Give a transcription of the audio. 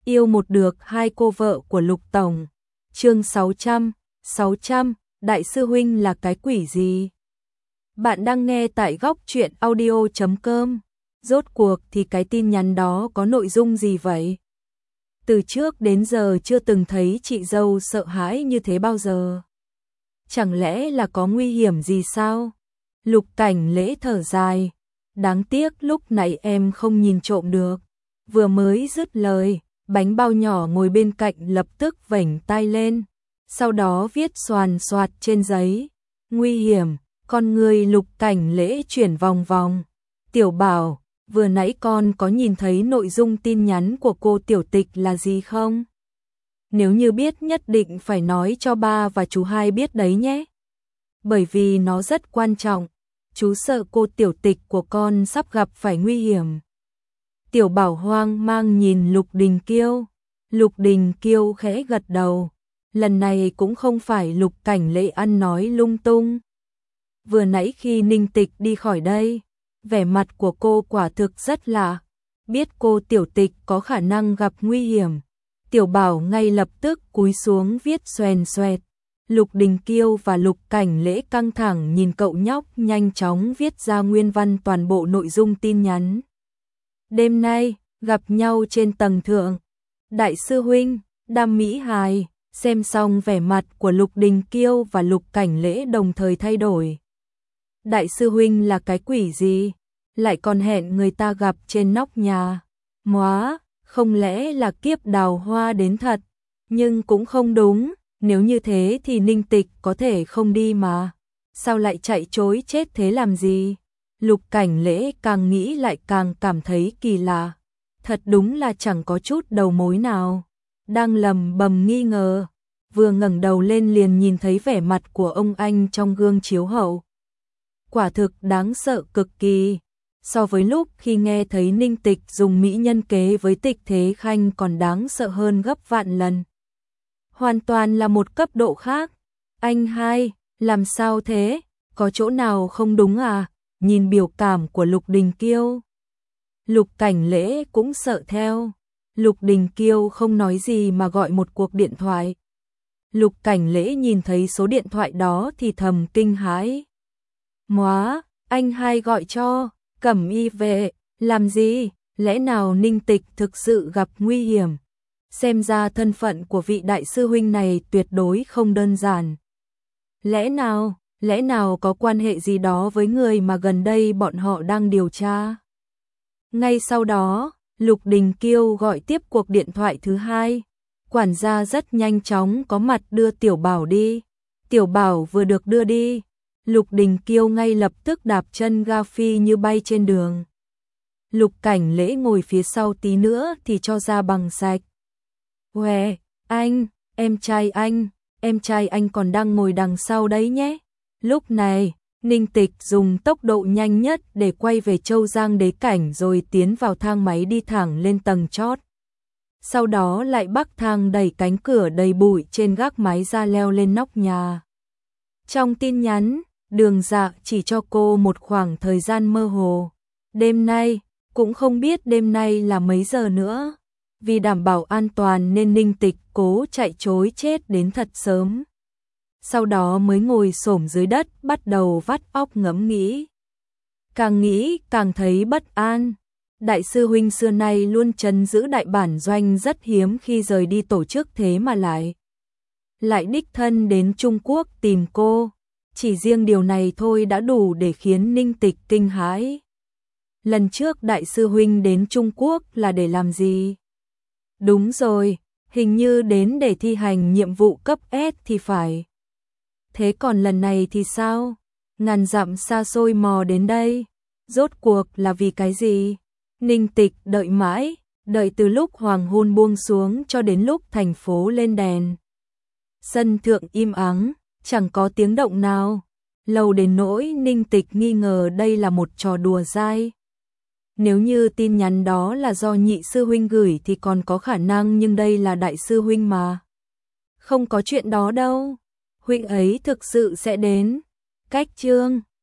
Yêu một được hai cô vợ của Lục Tổng. Chương 600, Đại sư huynh là cái quỷ gì? Bạn đang nghe tại góc truyện audio.com. Rốt cuộc thì cái tin nhắn đó có nội dung gì vậy? Từ trước đến giờ chưa từng thấy chị dâu sợ hãi như thế bao giờ. Chẳng lẽ là có nguy hiểm gì sao? Lục Cảnh Lễ thở dài. Đáng tiếc lúc nãy em không nhìn trộm được. Vừa mới dứt lời, bánh bao nhỏ ngồi bên cạnh lập tức vểnh tai lên. Sau đó viết xoàn xoạt trên giấy. Nguy hiểm, con người Lục Cảnh Lễ chuyển vòng vòng. Tiểu Bảo, vừa nãy con có nhìn thấy nội dung tin nhắn của cô tiểu tịch là gì không? Nếu như biết nhất định phải nói cho ba và chú hai biết đấy nhé. Bởi vì nó rất quan trọng. Chú sợ cô tiểu tịch của con sắp gặp phải nguy hiểm. Tiểu Bảo hoang mang nhìn Lục Đình Kiêu. Lục Đình Kiêu khẽ gật đầu. Lần này cũng không phải Lục Cảnh Lễ ăn nói lung tung. Vừa nãy khi Ninh Tịch đi khỏi đây, vẻ mặt của cô quả thực rất lạ. Biết cô tiểu tịch có khả năng gặp nguy hiểm. Tiểu Bảo ngay lập tức cúi xuống viết xoèn xoẹt. Lục Đình Kiêu và Lục Cảnh Lễ căng thẳng nhìn cậu nhóc nhanh chóng viết ra nguyên văn toàn bộ nội dung tin nhắn. Đêm nay, gặp nhau trên tầng thượng. Đại sư huynh, Đam Mỹ Hài, xem xong vẻ mặt của Lục Đình Kiêu và Lục Cảnh Lễ đồng thời thay đổi. Đại sư huynh là cái quỷ gì? Lại còn hẹn người ta gặp trên nóc nhà. Móa, không lẽ là kiếp đào hoa đến thật? Nhưng cũng không đúng. Nếu như thế thì Ninh Tịch có thể không đi mà. Sao lại chạy trối chết thế làm gì? Lục Cảnh Lễ càng nghĩ lại càng cảm thấy kỳ lạ. Thật đúng là chẳng có chút đầu mối nào. Đang lầm bầm nghi ngờ. Vừa ngẩng đầu lên liền nhìn thấy vẻ mặt của ông anh trong gương chiếu hậu. Quả thực đáng sợ cực kỳ. So với lúc khi nghe thấy Ninh Tịch dùng mỹ nhân kế với Tịch Thế Khanh còn đáng sợ hơn gấp vạn lần. Hoàn toàn là một cấp độ khác. Anh hai, làm sao thế? Có chỗ nào không đúng à? Nhìn biểu cảm của Lục Đình Kiêu. Lục Cảnh Lễ cũng sợ theo. Lục Đình Kiêu không nói gì mà gọi một cuộc điện thoại. Lục Cảnh Lễ nhìn thấy số điện thoại đó thì thầm kinh hãi. Móa, anh hai gọi cho, Cẩm Y về, làm gì? Lẽ nào Ninh Tịch thực sự gặp nguy hiểm? Xem ra thân phận của vị đại sư huynh này tuyệt đối không đơn giản. Lẽ nào có quan hệ gì đó với người mà gần đây bọn họ đang điều tra? Ngay sau đó, Lục Đình Kiêu gọi tiếp cuộc điện thoại thứ hai. Quản gia rất nhanh chóng có mặt đưa Tiểu Bảo đi. Tiểu Bảo vừa được đưa đi, Lục Đình Kiêu ngay lập tức đạp chân ga phi như bay trên đường. Lục Cảnh Lễ ngồi phía sau tí nữa thì cho ra bằng sạch. Uè, anh, em trai anh còn đang ngồi đằng sau đấy nhé. Lúc này, Ninh Tịch dùng tốc độ nhanh nhất để quay về Châu Giang Đế Cảnh rồi tiến vào thang máy đi thẳng lên tầng chót. Sau đó lại bắc thang đẩy cánh cửa đầy bụi trên gác mái ra leo lên nóc nhà. Trong tin nhắn, Đường Dạ chỉ cho cô một khoảng thời gian mơ hồ. Đêm nay, cũng không biết đêm nay là mấy giờ nữa. Vì đảm bảo an toàn nên Ninh Tịch cố chạy trối chết đến thật sớm. Sau đó mới ngồi xổm dưới đất bắt đầu vắt óc ngẫm nghĩ. Càng nghĩ càng thấy bất an. Đại sư huynh xưa nay luôn trấn giữ đại bản doanh rất hiếm khi rời đi tổ chức thế mà lại đích thân đến Trung Quốc tìm cô. Chỉ riêng điều này thôi đã đủ để khiến Ninh Tịch kinh hãi. Lần trước đại sư huynh đến Trung Quốc là để làm gì? Đúng rồi, hình như đến để thi hành nhiệm vụ cấp S thì phải. Thế còn lần này thì sao? Ngàn dặm xa xôi mò đến đây, rốt cuộc là vì cái gì? Ninh Tịch đợi mãi, đợi từ lúc hoàng hôn buông xuống cho đến lúc thành phố lên đèn. Sân thượng im ắng, chẳng có tiếng động nào. Lâu đến nỗi Ninh Tịch nghi ngờ đây là một trò đùa dai. Nếu như tin nhắn đó là do nhị sư huynh gửi thì còn có khả năng, nhưng đây là đại sư huynh mà. Không có chuyện đó đâu. Huynh ấy thực sự sẽ đến. Cách chương